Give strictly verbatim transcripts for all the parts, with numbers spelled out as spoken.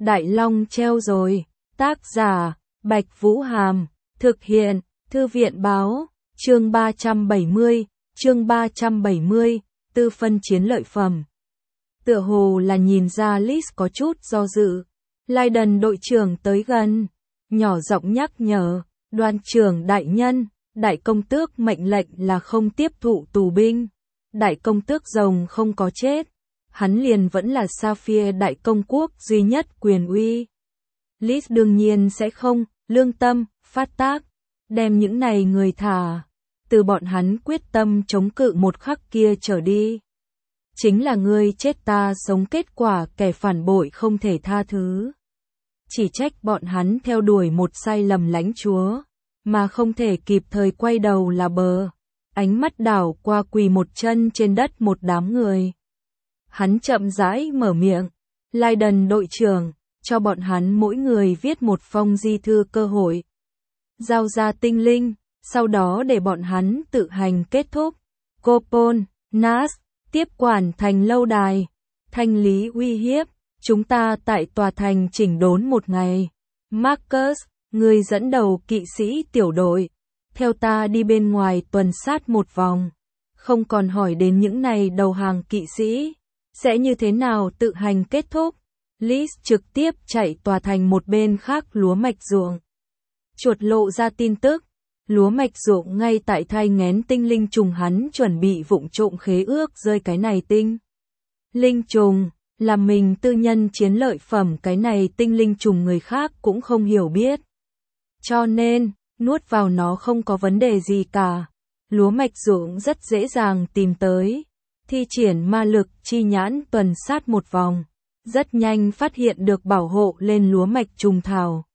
Đại Long treo rồi. Tác giả, Bạch Vũ Hàm. Thực hiện, Thư viện báo. Chương ba trăm bảy mươi, chương ba trăm bảy mươi, tư phân chiến lợi phẩm. Tựa hồ là nhìn ra Liz có chút do dự. Lydon đội trưởng tới gần, nhỏ giọng nhắc nhở, đoàn trưởng đại nhân, đại công tước mệnh lệnh là không tiếp thụ tù binh. Đại công tước rồng không có chết, hắn liền vẫn là Sapphire đại công quốc duy nhất quyền uy. Liz đương nhiên sẽ không, lương tâm, phát tác, đem những này người thả, từ bọn hắn quyết tâm chống cự một khắc kia trở đi. Chính là ngươi chết ta sống kết quả kẻ phản bội không thể tha thứ. Chỉ trách bọn hắn theo đuổi một sai lầm lãnh chúa, mà không thể kịp thời quay đầu là bờ. Ánh mắt đảo qua quỳ một chân trên đất một đám người. Hắn chậm rãi mở miệng, Lydon đội trưởng, cho bọn hắn mỗi người viết một phong di thư cơ hội. Giao ra tinh linh, sau đó để bọn hắn tự hành kết thúc. Copon, Nas, tiếp quản thành lâu đài, thanh lý uy hiếp, chúng ta tại tòa thành chỉnh đốn một ngày. Marcus, người dẫn đầu kỵ sĩ tiểu đội, theo ta đi bên ngoài tuần sát một vòng, không còn hỏi đến những này đầu hàng kỵ sĩ, sẽ như thế nào tự hành kết thúc. Liz trực tiếp chạy tòa thành một bên khác lúa mạch ruộng. Chuột lộ ra tin tức, lúa mạch ruộng ngay tại thai nghén tinh linh trùng, hắn chuẩn bị vụng trộm khế ước rơi cái này tinh linh trùng, là mình tư nhân chiến lợi phẩm, cái này tinh linh trùng người khác cũng không hiểu biết. Cho nên, nuốt vào nó không có vấn đề gì cả. Lúa mạch ruộng rất dễ dàng tìm tới. Thi triển ma lực chi nhãn tuần sát một vòng, rất nhanh phát hiện được bảo hộ lên lúa mạch trùng thảo.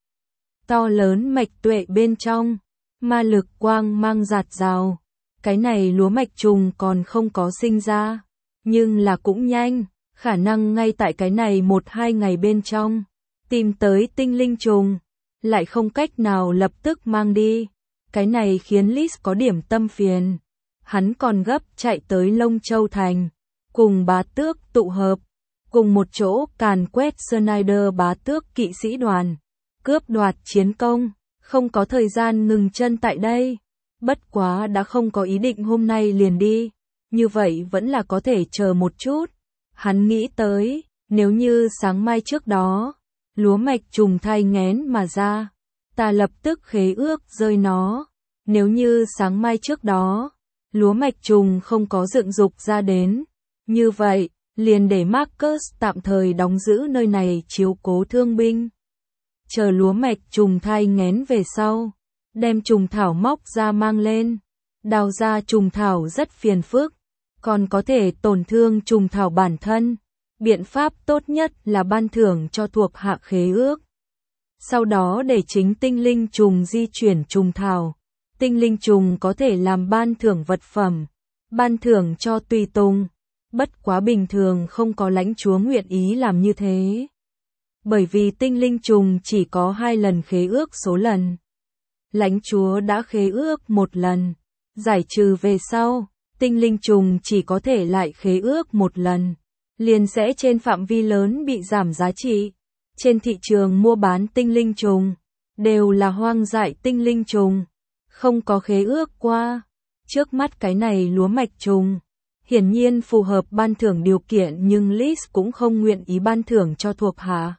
To lớn mạch tuệ bên trong, ma lực quang mang rạt rào. Cái này lúa mạch trùng còn không có sinh ra, nhưng là cũng nhanh, khả năng ngay tại cái này một hai ngày bên trong, tìm tới tinh linh trùng, lại không cách nào lập tức mang đi. Cái này khiến Liz có điểm tâm phiền. Hắn còn gấp chạy tới Long Châu Thành, cùng bá tước tụ hợp, cùng một chỗ càn quét Snyder bá tước kỵ sĩ đoàn, cướp đoạt chiến công, không có thời gian ngừng chân tại đây. Bất quá đã không có ý định hôm nay liền đi, như vậy vẫn là có thể chờ một chút. Hắn nghĩ tới, nếu như sáng mai trước đó, lúa mạch trùng thai nghén mà ra, ta lập tức khế ước rơi nó. Nếu như sáng mai trước đó, lúa mạch trùng không có dựng dục ra đến, như vậy, liền để Marcus tạm thời đóng giữ nơi này chiếu cố thương binh. Chờ lúa mạch trùng thai nghén về sau, đem trùng thảo móc ra mang lên. Đào ra trùng thảo rất phiền phức, còn có thể tổn thương trùng thảo bản thân. Biện pháp tốt nhất là ban thưởng cho thuộc hạ khế ước. Sau đó để chính tinh linh trùng di chuyển trùng thảo. Tinh linh trùng có thể làm ban thưởng vật phẩm, ban thưởng cho tùy tùng. Bất quá bình thường không có lãnh chúa nguyện ý làm như thế. Bởi vì tinh linh trùng chỉ có hai lần khế ước số lần. Lãnh chúa đã khế ước một lần, giải trừ về sau, tinh linh trùng chỉ có thể lại khế ước một lần, liền sẽ trên phạm vi lớn bị giảm giá trị. Trên thị trường mua bán tinh linh trùng, đều là hoang dại tinh linh trùng, không có khế ước qua. Trước mắt cái này lúa mạch trùng, hiển nhiên phù hợp ban thưởng điều kiện, nhưng Liz cũng không nguyện ý ban thưởng cho thuộc hạ.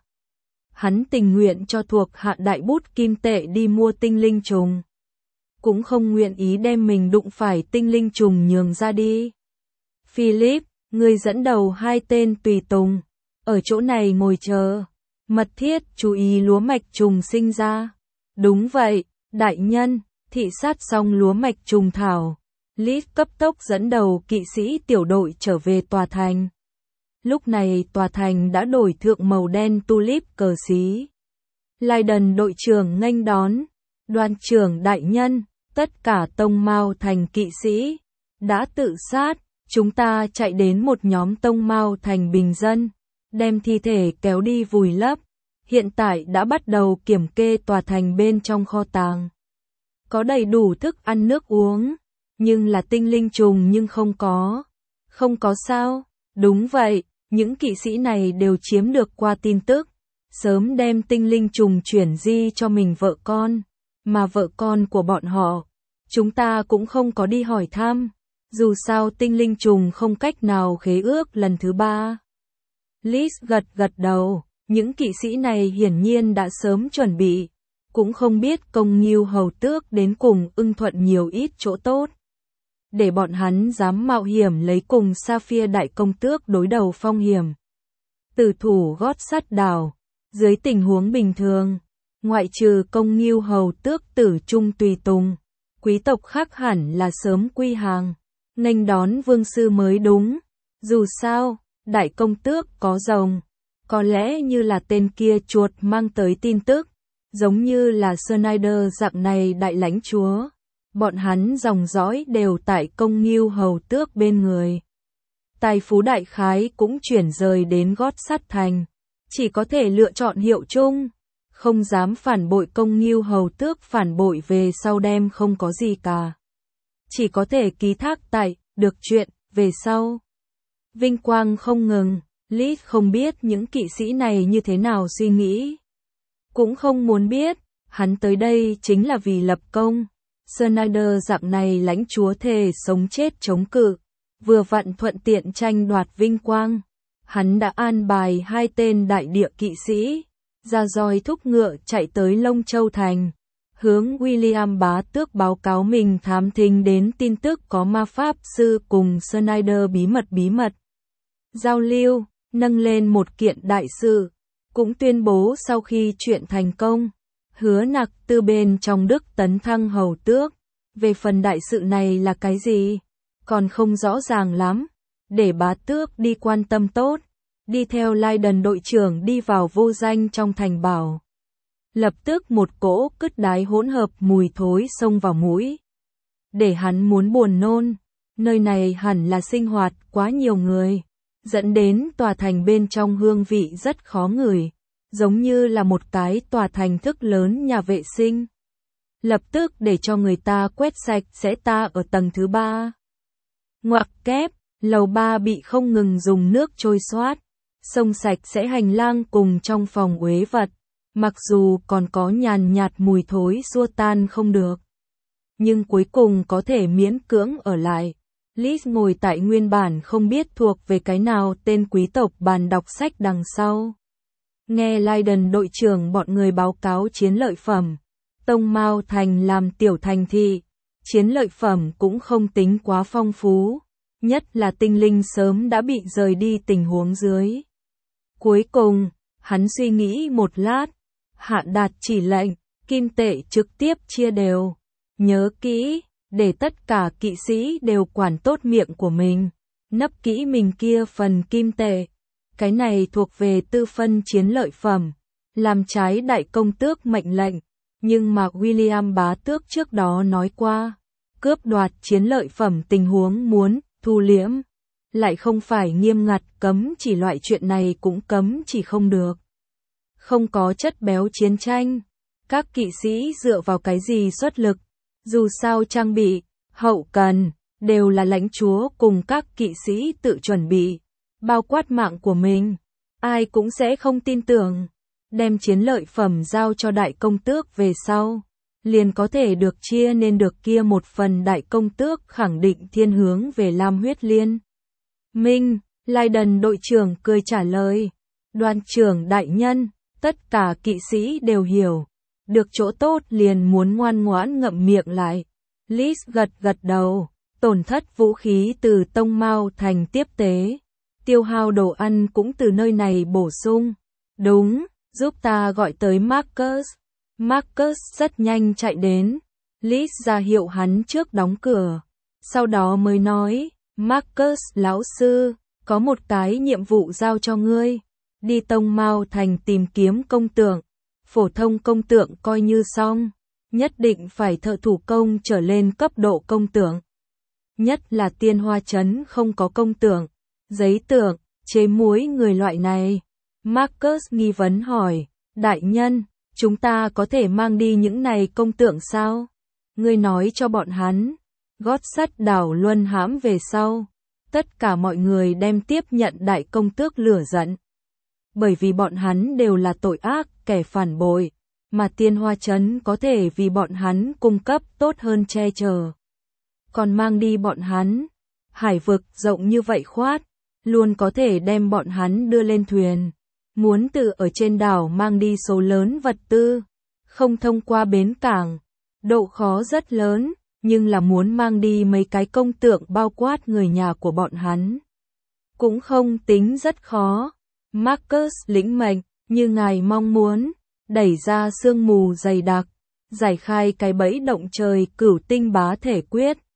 Hắn tình nguyện cho thuộc hạ đại bút kim tệ đi mua tinh linh trùng, cũng không nguyện ý đem mình đụng phải tinh linh trùng nhường ra đi. Philip, người dẫn đầu hai tên tùy tùng, ở chỗ này ngồi chờ, mật thiết chú ý lúa mạch trùng sinh ra. Đúng vậy, đại nhân. Thị sát xong lúa mạch trùng thảo, Liz cấp tốc dẫn đầu kỵ sĩ tiểu đội trở về tòa thành. Lúc này tòa thành đã đổi thượng màu đen tulip cờ xí. Lydon đội trưởng nghênh đón, đoàn trưởng đại nhân, tất cả tông mao thành kỵ sĩ đã tự sát, chúng ta chạy đến một nhóm tông mao thành bình dân, đem thi thể kéo đi vùi lấp, hiện tại đã bắt đầu kiểm kê tòa thành bên trong kho tàng. Có đầy đủ thức ăn nước uống, nhưng là tinh linh trùng nhưng không có. Không có sao? Đúng vậy, những kỵ sĩ này đều chiếm được qua tin tức. sớm đem tinh linh trùng chuyển di cho mình vợ con, mà vợ con của bọn họ, chúng ta cũng không có đi hỏi thăm, dù sao tinh linh trùng không cách nào khế ước lần thứ ba. Liz gật gật đầu, những kỵ sĩ này hiển nhiên đã sớm chuẩn bị, cũng không biết công nghiêu hầu tước đến cùng ưng thuận nhiều ít chỗ tốt. Để bọn hắn dám mạo hiểm lấy cùng Sapphire đại công tước đối đầu phong hiểm. Tử thủ gót sắt đảo, dưới tình huống bình thường, ngoại trừ công nghiêu hầu tước tử trung tùy tùng, quý tộc khác hẳn là sớm quy hàng, nghênh đón vương sư mới đúng. Dù sao, đại công tước có rồng, có lẽ như là tên kia chuột mang tới tin tức, giống như là Snyder dạng này đại lãnh chúa. Bọn hắn dòng dõi đều tại công nghiêu hầu tước bên người. Tài phú đại khái cũng chuyển rời đến gót sắt thành, chỉ có thể lựa chọn hiệu chung, không dám phản bội công nghiêu hầu tước, phản bội về sau đem không có gì cả. Chỉ có thể ký thác tại, được chuyện, về sau. Vinh quang không ngừng, Liz không biết những kỵ sĩ này như thế nào suy nghĩ. Cũng không muốn biết, hắn tới đây chính là vì lập công. Snyder dạng này lãnh chúa thề sống chết chống cự, vừa vặn thuận tiện tranh đoạt vinh quang. Hắn đã an bài hai tên đại địa kỵ sĩ, ra roi thúc ngựa chạy tới Long Châu Thành, hướng William bá tước báo cáo mình thám thính đến tin tức có ma pháp sư cùng Snyder bí mật bí mật giao lưu, nâng lên một kiện đại sự, cũng tuyên bố sau khi chuyện thành công, hứa nặc tư bên trong Đức tấn thăng hầu tước. Về phần đại sự này là cái gì, còn không rõ ràng lắm, để bá tước đi quan tâm tốt, đi theo Leiden đội trưởng đi vào vô danh trong thành bảo. Lập tức một cỗ cứt đái hỗn hợp mùi thối xông vào mũi, để hắn muốn buồn nôn. Nơi này hẳn là sinh hoạt quá nhiều người, dẫn đến tòa thành bên trong hương vị rất khó ngửi, giống như là một cái tòa thành thức lớn nhà vệ sinh. Lập tức để cho người ta quét sạch sẽ ta ở tầng thứ ba. Ngoặc kép, lầu ba bị không ngừng dùng nước trôi xoát, xông sạch sẽ hành lang cùng trong phòng uế vật, mặc dù còn có nhàn nhạt mùi thối xua tan không được. Nhưng cuối cùng có thể miễn cưỡng ở lại. Liz ngồi tại nguyên bản không biết thuộc về cái nào tên quý tộc bàn đọc sách đằng sau. Nghe Leiden đội trưởng bọn người báo cáo chiến lợi phẩm. Tông Mao Thành làm tiểu thành thị, chiến lợi phẩm cũng không tính quá phong phú, nhất là tinh linh sớm đã bị rời đi tình huống dưới. Cuối cùng, hắn suy nghĩ một lát, hạ đạt chỉ lệnh, kim tệ trực tiếp chia đều. Nhớ kỹ, để tất cả kỵ sĩ đều quản tốt miệng của mình, nấp kỹ mình kia phần kim tệ. Cái này thuộc về tư phân chiến lợi phẩm, làm trái đại công tước mệnh lệnh. Nhưng mà William bá tước trước đó nói qua, cướp đoạt chiến lợi phẩm tình huống muốn thu liễm, lại không phải nghiêm ngặt cấm chỉ, loại chuyện này cũng cấm chỉ không được. Không có chất béo chiến tranh, các kỵ sĩ dựa vào cái gì xuất lực, dù sao trang bị, hậu cần, đều là lãnh chúa cùng các kỵ sĩ tự chuẩn bị, bao quát mạng của mình, ai cũng sẽ không tin tưởng. Đem chiến lợi phẩm giao cho đại công tước về sau, liền có thể được chia nên được kia một phần. Đại công tước khẳng định thiên hướng về Lam huyết liên minh. Leiden đội trưởng cười trả lời, đoàn trưởng đại nhân, tất cả kỵ sĩ đều hiểu, được chỗ tốt liền muốn ngoan ngoãn ngậm miệng lại. Liz gật gật đầu, tổn thất vũ khí từ Tông Mao Thành tiếp tế, tiêu hao đồ ăn cũng từ nơi này bổ sung. Đúng. Giúp ta gọi tới Marcus. Marcus rất nhanh chạy đến. Liz ra hiệu hắn trước đóng cửa. Sau đó mới nói, Marcus lão sư, có một cái nhiệm vụ giao cho ngươi. Đi Tông Mao Thành tìm kiếm công tượng. Phổ thông công tượng coi như xong. Nhất định phải thợ thủ công trở lên cấp độ công tượng. Nhất là Tiên Hoa Trấn không có công tượng, giấy tượng, chế muối người loại này. Marcus nghi vấn hỏi, đại nhân, chúng ta có thể mang đi những này công tượng sao? Ngươi nói cho bọn hắn. Gót sắt đảo luân hãm về sau, tất cả mọi người đem tiếp nhận đại công tước lửa giận. bởi vì bọn hắn đều là tội ác, kẻ phản bội, mà Tiên Hoa Trấn có thể vì bọn hắn cung cấp tốt hơn che chở. Còn mang đi bọn hắn, hải vực rộng như vậy khoát, luôn có thể đem bọn hắn đưa lên thuyền. Muốn từ ở trên đảo mang đi số lớn vật tư, không thông qua bến cảng, độ khó rất lớn, nhưng là muốn mang đi mấy cái công tượng bao quát người nhà của bọn hắn. Cũng không tính rất khó. Marcus lĩnh mệnh, như ngài mong muốn, đẩy ra sương mù dày đặc, giải khai cái bẫy động trời cửu tinh bá thể quyết.